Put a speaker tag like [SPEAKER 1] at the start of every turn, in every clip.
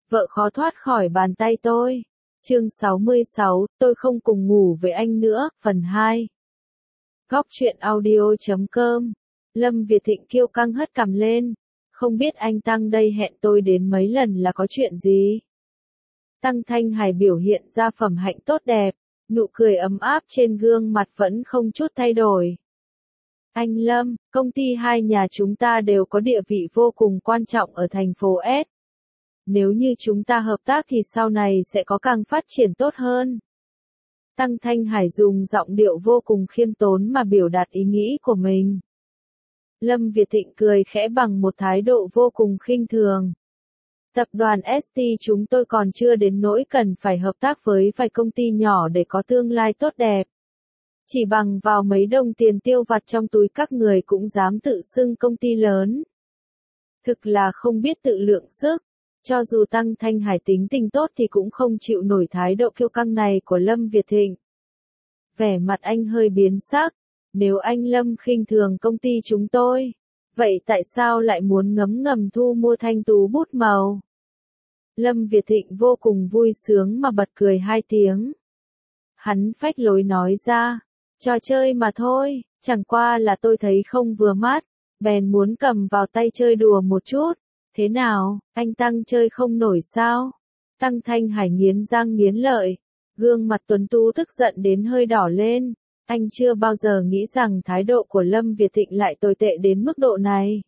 [SPEAKER 1] vợ khó thoát khỏi bàn tay tôi. Chương 66, tôi không cùng ngủ với anh nữa, phần 2. Góc truyện audio.com. Lâm Việt Thịnh kiêu căng hất cằm lên. Không biết anh Tăng đây hẹn tôi đến mấy lần là có chuyện gì? Tăng Thanh Hải biểu hiện ra phẩm hạnh tốt đẹp, nụ cười ấm áp trên gương mặt vẫn không chút thay đổi. Anh Lâm, công ty hai nhà chúng ta đều có địa vị vô cùng quan trọng ở thành phố S. Nếu như chúng ta hợp tác thì sau này sẽ có càng phát triển tốt hơn. Tăng Thanh Hải dùng giọng điệu vô cùng khiêm tốn mà biểu đạt ý nghĩ của mình. Lâm Việt Thịnh cười khẽ bằng một thái độ vô cùng khinh thường. Tập đoàn ST chúng tôi còn chưa đến nỗi cần phải hợp tác với vài công ty nhỏ để có tương lai tốt đẹp. Chỉ bằng vào mấy đồng tiền tiêu vặt trong túi các người cũng dám tự xưng công ty lớn. Thực là không biết tự lượng sức. Cho dù Tăng Thanh Hải tính tình tốt thì cũng không chịu nổi thái độ kiêu căng này của Lâm Việt Thịnh. Vẻ mặt anh hơi biến sắc. Nếu anh Lâm khinh thường công ty chúng tôi, vậy tại sao lại muốn ngấm ngầm thu mua Thanh Tú bút màu? Lâm Việt Thịnh vô cùng vui sướng mà bật cười hai tiếng. Hắn phách lối nói ra, trò chơi mà thôi, chẳng qua là tôi thấy không vừa mắt, bèn muốn cầm vào tay chơi đùa một chút. Thế nào, anh Tăng chơi không nổi sao? Tăng Thanh Hải nghiến răng nghiến lợi, gương mặt tuấn tú tức giận đến hơi đỏ lên. Anh chưa bao giờ nghĩ rằng thái độ của Lâm Việt Thịnh lại tồi tệ đến mức độ này.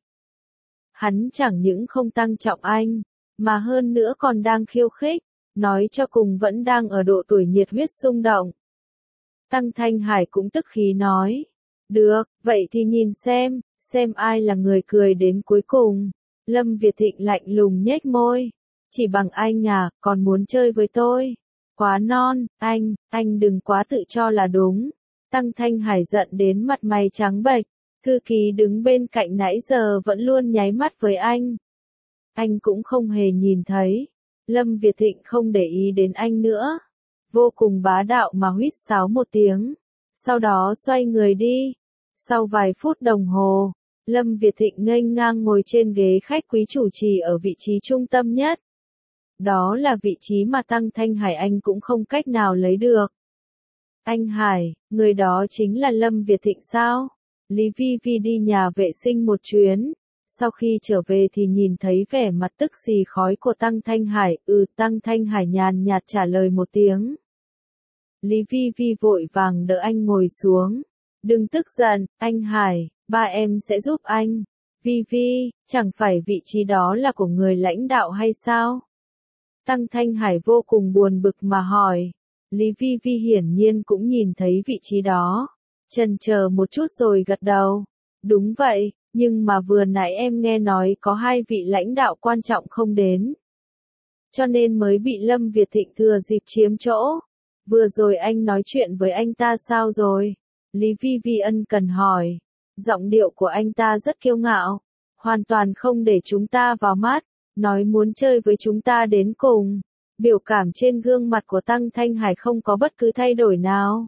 [SPEAKER 1] Hắn chẳng những không tăng trọng anh, mà hơn nữa còn đang khiêu khích, nói cho cùng vẫn đang ở độ tuổi nhiệt huyết xung động. Tăng Thanh Hải cũng tức khí nói, được, vậy thì nhìn xem ai là người cười đến cuối cùng. Lâm Việt Thịnh lạnh lùng nhếch môi, chỉ bằng anh à, còn muốn chơi với tôi? Quá non, anh đừng quá tự cho là đúng. Tăng Thanh Hải giận đến mặt mày trắng bệch, thư ký đứng bên cạnh nãy giờ vẫn luôn nháy mắt với anh. Anh cũng không hề nhìn thấy. Lâm Việt Thịnh không để ý đến anh nữa. Vô cùng bá đạo mà huýt sáo một tiếng. Sau đó xoay người đi. Sau vài phút đồng hồ, Lâm Việt Thịnh nghênh ngang ngồi trên ghế khách quý chủ trì ở vị trí trung tâm nhất. Đó là vị trí mà Tăng Thanh Hải anh cũng không cách nào lấy được. Anh Hải, người đó chính là Lâm Việt Thịnh sao? Lý Vi Vi đi nhà vệ sinh một chuyến. Sau khi trở về thì nhìn thấy vẻ mặt tức xì khói của Tăng Thanh Hải. Tăng Thanh Hải nhàn nhạt trả lời một tiếng. Lý Vi Vi vội vàng đỡ anh ngồi xuống. Đừng tức giận, anh Hải, ba em sẽ giúp anh. Vi Vi, chẳng phải vị trí đó là của người lãnh đạo hay sao? Tăng Thanh Hải vô cùng buồn bực mà hỏi. Lý Vi Vi hiển nhiên cũng nhìn thấy vị trí đó. Chần chờ một chút rồi gật đầu. Đúng vậy, nhưng mà vừa nãy em nghe nói có hai vị lãnh đạo quan trọng không đến. Cho nên mới bị Lâm Việt Thịnh thừa dịp chiếm chỗ. Vừa rồi anh nói chuyện với anh ta sao rồi? Lý Vi Vi ân cần hỏi. Giọng điệu của anh ta rất kiêu ngạo. Hoàn toàn không để chúng ta vào mắt. Nói muốn chơi với chúng ta đến cùng. Biểu cảm trên gương mặt của Tăng Thanh Hải không có bất cứ thay đổi nào.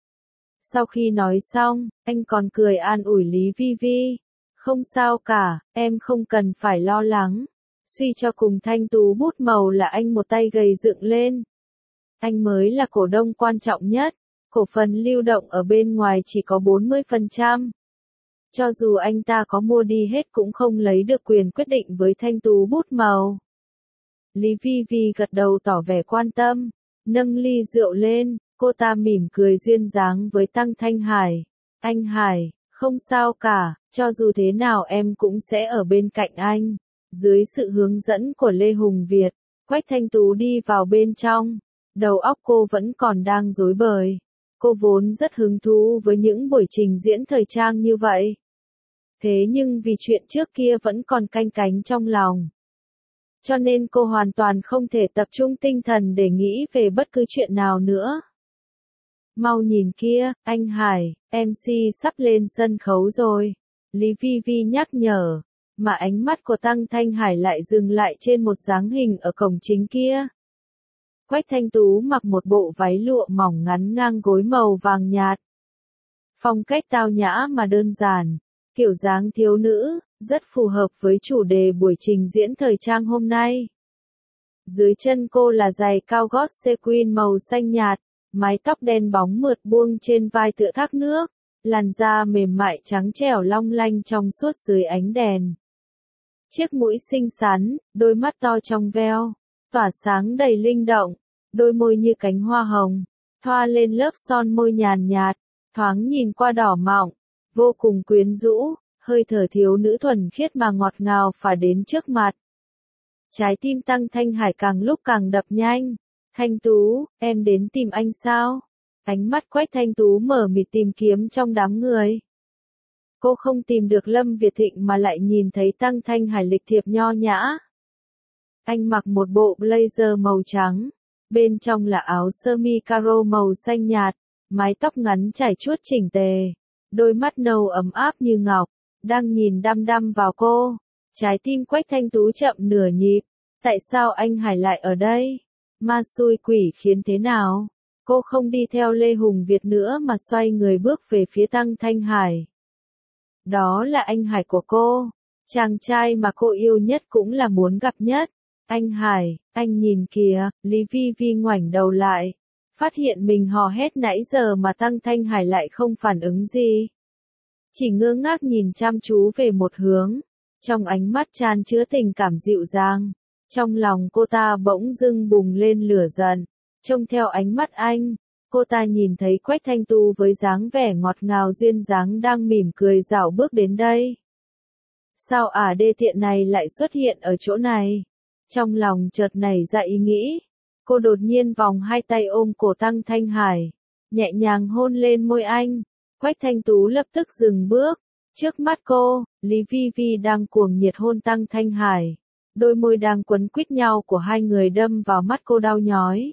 [SPEAKER 1] Sau khi nói xong, anh còn cười an ủi Lý Vi Vi. Không sao cả, em không cần phải lo lắng. Suy cho cùng Thanh Tú bút màu là anh một tay gầy dựng lên. Anh mới là cổ đông quan trọng nhất. Cổ phần lưu động ở bên ngoài chỉ có 40%. Cho dù anh ta có mua đi hết cũng không lấy được quyền quyết định với Thanh Tú bút màu. Lý Vi Vi gật đầu tỏ vẻ quan tâm, nâng ly rượu lên, cô ta mỉm cười duyên dáng với Tăng Thanh Hải. Anh Hải, không sao cả, cho dù thế nào em cũng sẽ ở bên cạnh anh. Dưới sự hướng dẫn của Lê Hùng Việt, Quách Thanh Tú đi vào bên trong. Đầu óc cô vẫn còn đang rối bời. Cô vốn rất hứng thú với những buổi trình diễn thời trang như vậy. Thế nhưng vì chuyện trước kia vẫn còn canh cánh trong lòng. Cho nên cô hoàn toàn không thể tập trung tinh thần để nghĩ về bất cứ chuyện nào nữa. Mau nhìn kia, anh Hải, MC sắp lên sân khấu rồi. Lý Vi Vi nhắc nhở, mà ánh mắt của Tăng Thanh Hải lại dừng lại trên một dáng hình ở cổng chính kia. Quách Thanh Tú mặc một bộ váy lụa mỏng ngắn ngang gối màu vàng nhạt. Phong cách tao nhã mà đơn giản, kiểu dáng thiếu nữ, rất phù hợp với chủ đề buổi trình diễn thời trang hôm nay. Dưới chân cô là giày cao gót sequin màu xanh nhạt, mái tóc đen bóng mượt buông trên vai tựa thác nước, làn da mềm mại trắng trẻo long lanh trong suốt dưới ánh đèn. Chiếc mũi xinh xắn, đôi mắt to trong veo, tỏa sáng đầy linh động, đôi môi như cánh hoa hồng, thoa lên lớp son môi nhàn nhạt, thoáng nhìn qua đỏ mọng, vô cùng quyến rũ, hơi thở thiếu nữ thuần khiết mà ngọt ngào phả đến trước mặt. Trái tim Tăng Thanh Hải càng lúc càng đập nhanh. Thanh Tú, em đến tìm anh sao? Ánh mắt Quách Thanh Tú mở mịt tìm kiếm trong đám người. Cô không tìm được Lâm Việt Thịnh mà lại nhìn thấy Tăng Thanh Hải lịch thiệp nho nhã. Anh mặc một bộ blazer màu trắng, bên trong là áo sơ mi caro màu xanh nhạt, mái tóc ngắn chải chuốt chỉnh tề, đôi mắt nâu ấm áp như ngọc, đang nhìn đăm đăm vào cô. Trái tim Quách Thanh Tú chậm nửa nhịp, tại sao anh Hải lại ở đây? Ma xui quỷ khiến thế nào? Cô không đi theo Lê Hùng Việt nữa mà xoay người bước về phía Tăng Thanh Hải. Đó là anh Hải của cô, chàng trai mà cô yêu nhất cũng là muốn gặp nhất. Anh Hải, anh nhìn kìa, Lý Vi Vi ngoảnh đầu lại, phát hiện mình hò hét nãy giờ mà Tăng Thanh Hải lại không phản ứng gì. Chỉ ngơ ngác nhìn chăm chú về một hướng, trong ánh mắt chan chứa tình cảm dịu dàng. Trong lòng cô ta bỗng dưng bùng lên lửa giận, trông theo ánh mắt anh, cô ta nhìn thấy Quách Thanh Tu với dáng vẻ ngọt ngào duyên dáng đang mỉm cười dạo bước đến đây. Sao đê tiện này lại xuất hiện ở chỗ này? Trong lòng chợt nảy ra ý nghĩ, cô đột nhiên vòng hai tay ôm cổ Tăng Thanh Hải, nhẹ nhàng hôn lên môi anh. Quách Thanh Tú lập tức dừng bước, trước mắt cô, Lý Vi Vi đang cuồng nhiệt hôn Tăng Thanh Hải. Đôi môi đang quấn quýt nhau của hai người đâm vào mắt cô đau nhói.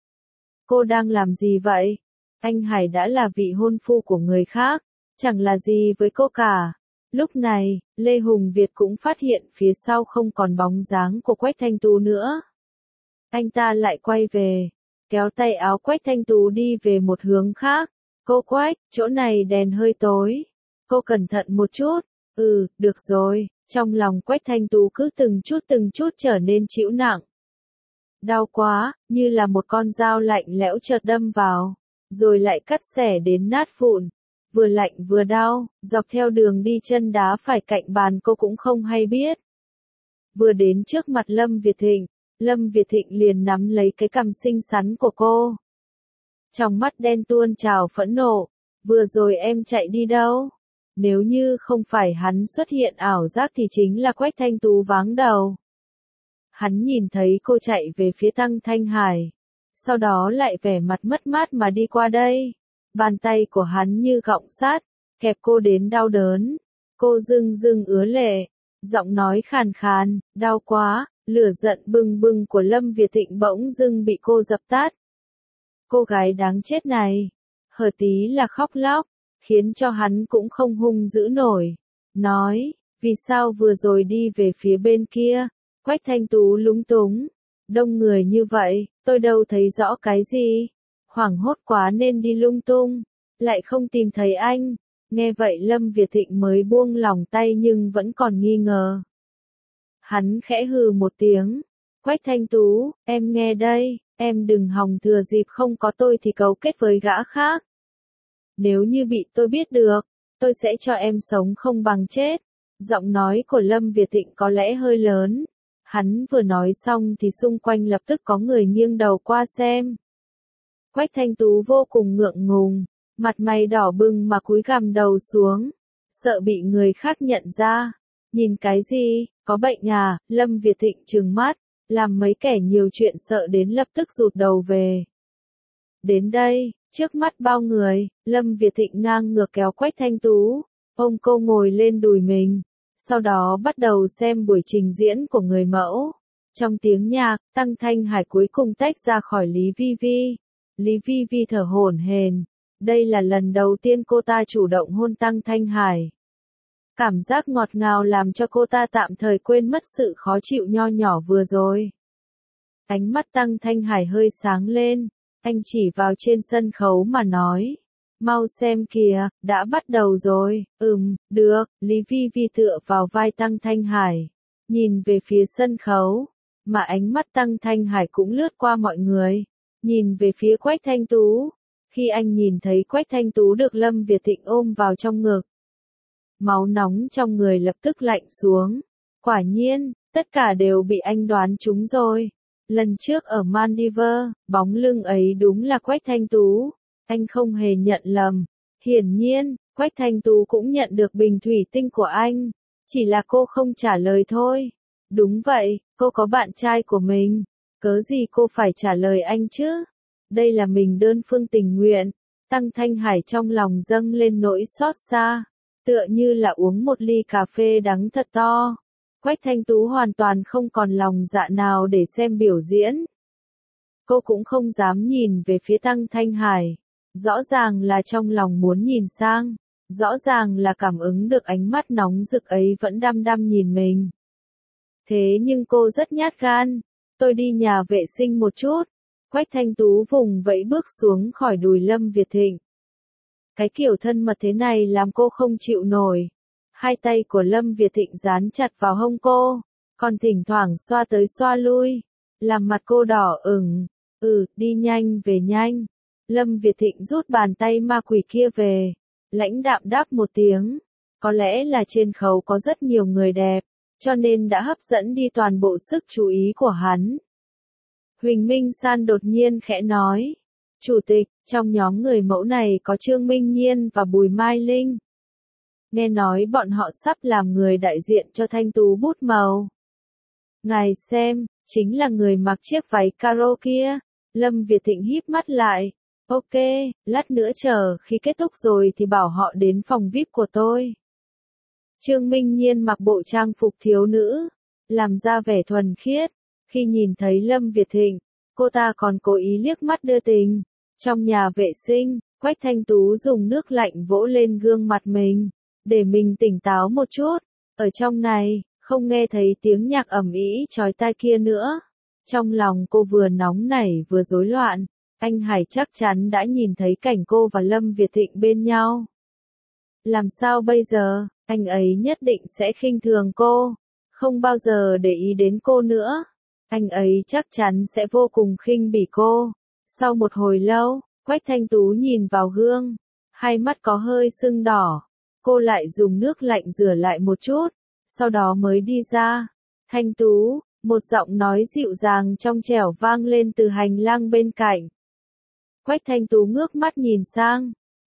[SPEAKER 1] Cô đang làm gì vậy? Anh Hải đã là vị hôn phu của người khác, chẳng là gì với cô cả. Lúc này, Lê Hùng Việt cũng phát hiện phía sau không còn bóng dáng của Quách Thanh Tú nữa. Anh ta lại quay về, kéo tay áo Quách Thanh Tú đi về một hướng khác. Cô Quách, chỗ này đèn hơi tối. Cô cẩn thận một chút. Được rồi. Trong lòng Quách Thanh Tú cứ từng chút trở nên chịu nặng. Đau quá, như là một con dao lạnh lẽo chợt đâm vào, rồi lại cắt xẻ đến nát vụn. Vừa lạnh vừa đau, dọc theo đường đi chân đá phải cạnh bàn cô cũng không hay biết. Vừa đến trước mặt Lâm Việt Thịnh liền nắm lấy cái cằm xinh xắn của cô. Trong mắt đen tuôn trào phẫn nộ, vừa rồi em chạy đi đâu? Nếu như không phải hắn xuất hiện ảo giác thì chính là Quách Thanh Tú váng đầu. Hắn nhìn thấy cô chạy về phía Tăng Thanh Hải, sau đó lại vẻ mặt mất mát mà đi qua đây. Bàn tay của hắn như gọng sắt, kẹp cô đến đau đớn. Cô rưng rưng ứa lệ, giọng nói khàn khàn, đau quá, lửa giận bừng bừng của Lâm Việt Thịnh bỗng dưng bị cô dập tắt. Cô gái đáng chết này, hở tí là khóc lóc, khiến cho hắn cũng không hung dữ nổi. Nói, vì sao vừa rồi đi về phía bên kia? Quách Thanh Tú lúng túng. Đông người như vậy, tôi đâu thấy rõ cái gì. Hoảng hốt quá nên đi lung tung, lại không tìm thấy anh. Nghe vậy Lâm Việt Thịnh mới buông lòng tay nhưng vẫn còn nghi ngờ. Hắn khẽ hừ một tiếng. Quách Thanh Tú, em nghe đây, em đừng hòng thừa dịp không có tôi thì cấu kết với gã khác. Nếu như bị tôi biết được, tôi sẽ cho em sống không bằng chết. Giọng nói của Lâm Việt Thịnh có lẽ hơi lớn. Hắn vừa nói xong thì xung quanh lập tức có người nghiêng đầu qua xem. Quách Thanh Tú vô cùng ngượng ngùng, mặt mày đỏ bừng mà cúi gằm đầu xuống, sợ bị người khác nhận ra. Nhìn cái gì, có bệnh à? Lâm Việt Thịnh trừng mắt, làm mấy kẻ nhiều chuyện sợ đến lập tức rụt đầu về. Đến đây, trước mắt bao người, Lâm Việt Thịnh ngang ngược kéo Quách Thanh Tú, ôm cô ngồi lên đùi mình, sau đó bắt đầu xem buổi trình diễn của người mẫu. Trong tiếng nhạc, Tăng Thanh Hải cuối cùng tách ra khỏi Lý Vi Vi. Lý Vi Vi thở hổn hển. Đây là lần đầu tiên cô ta chủ động hôn Tăng Thanh Hải. Cảm giác ngọt ngào làm cho cô ta tạm thời quên mất sự khó chịu nho nhỏ vừa rồi. Ánh mắt Tăng Thanh Hải hơi sáng lên, anh chỉ vào trên sân khấu mà nói. Mau xem kìa, đã bắt đầu rồi. Được, Lý Vi Vi tựa vào vai Tăng Thanh Hải, nhìn về phía sân khấu. Mà ánh mắt Tăng Thanh Hải cũng lướt qua mọi người, nhìn về phía Quách Thanh Tú. Khi anh nhìn thấy Quách Thanh Tú được Lâm Việt Thịnh ôm vào trong ngực, máu nóng trong người lập tức lạnh xuống. Quả nhiên, tất cả đều bị anh đoán trúng rồi. Lần trước ở Maldives, bóng lưng ấy đúng là Quách Thanh Tú. Anh không hề nhận lầm. Hiển nhiên, Quách Thanh Tú cũng nhận được bình thủy tinh của anh. Chỉ là cô không trả lời thôi. Đúng vậy, cô có bạn trai của mình. Cớ gì cô phải trả lời anh chứ? Đây là mình đơn phương tình nguyện. Tăng Thanh Hải trong lòng dâng lên nỗi xót xa. Tựa như là uống một ly cà phê đắng thật to. Quách Thanh Tú hoàn toàn không còn lòng dạ nào để xem biểu diễn. Cô cũng không dám nhìn về phía Tăng Thanh Hải. Rõ ràng là trong lòng muốn nhìn sang. Rõ ràng là cảm ứng được ánh mắt nóng rực ấy vẫn đăm đăm nhìn mình. Thế nhưng cô rất nhát gan. Tôi đi nhà vệ sinh một chút. Quách Thanh Tú vùng vẫy bước xuống khỏi đùi Lâm Việt Thịnh. Cái kiểu thân mật thế này làm cô không chịu nổi. Hai tay của Lâm Việt Thịnh dán chặt vào hông cô, còn thỉnh thoảng xoa tới xoa lui, làm mặt cô đỏ ửng. Đi nhanh về nhanh. Lâm Việt Thịnh rút bàn tay ma quỷ kia về, lãnh đạm đáp một tiếng. Có lẽ là trên khấu có rất nhiều người đẹp, cho nên đã hấp dẫn đi toàn bộ sức chú ý của hắn. Huỳnh Minh San đột nhiên khẽ nói. Chủ tịch, trong nhóm người mẫu này có Trương Minh Nhiên và Bùi Mai Linh. Nghe nói bọn họ sắp làm người đại diện cho Thanh Tú bút màu. Ngài xem, chính là người mặc chiếc váy caro kia. Lâm Việt Thịnh híp mắt lại. Ok, lát nữa chờ khi kết thúc rồi thì bảo họ đến phòng VIP của tôi. Trương Minh Nhiên mặc bộ trang phục thiếu nữ, làm ra vẻ thuần khiết. Khi nhìn thấy Lâm Việt Thịnh, cô ta còn cố ý liếc mắt đưa tình. Trong nhà vệ sinh, Quách Thanh Tú dùng nước lạnh vỗ lên gương mặt mình, để mình tỉnh táo một chút. Ở trong này, không nghe thấy tiếng nhạc ầm ĩ chói tai kia nữa. Trong lòng cô vừa nóng nảy vừa rối loạn. Anh Hải chắc chắn đã nhìn thấy cảnh cô và Lâm Việt Thịnh bên nhau. Làm sao bây giờ? Anh ấy nhất định sẽ khinh thường cô, không bao giờ để ý đến cô nữa. Anh ấy chắc chắn sẽ vô cùng khinh bỉ cô. Sau một hồi lâu, Quách Thanh Tú nhìn vào gương, hai mắt có hơi sưng đỏ. Cô lại dùng nước lạnh rửa lại một chút, sau đó mới đi ra. Thanh Tú, một giọng nói dịu dàng trong trẻo vang lên từ hành lang bên cạnh. Quách Thanh Tú ngước mắt nhìn sang.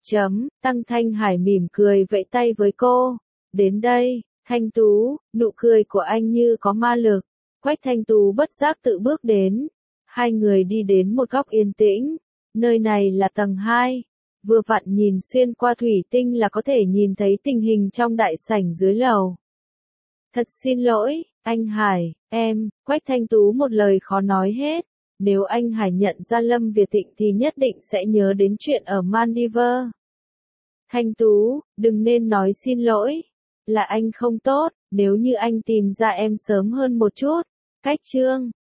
[SPEAKER 1] Tăng Thanh Hải mỉm cười vẫy tay với cô. Đến đây, Thanh Tú, nụ cười của anh như có ma lực. Quách Thanh Tú bất giác tự bước đến. Hai người đi đến một góc yên tĩnh. Nơi này là tầng 2. Vừa vặn nhìn xuyên qua thủy tinh là có thể nhìn thấy tình hình trong đại sảnh dưới lầu. Thật xin lỗi, anh Hải, em. Quách Thanh Tú một lời khó nói hết. Nếu anh Hải nhận ra Lâm Việt Thịnh thì nhất định sẽ nhớ đến chuyện ở Maldives. Thanh Tú, đừng nên nói xin lỗi. Là anh không tốt, nếu như anh tìm ra em sớm hơn một chút. Cách Trương,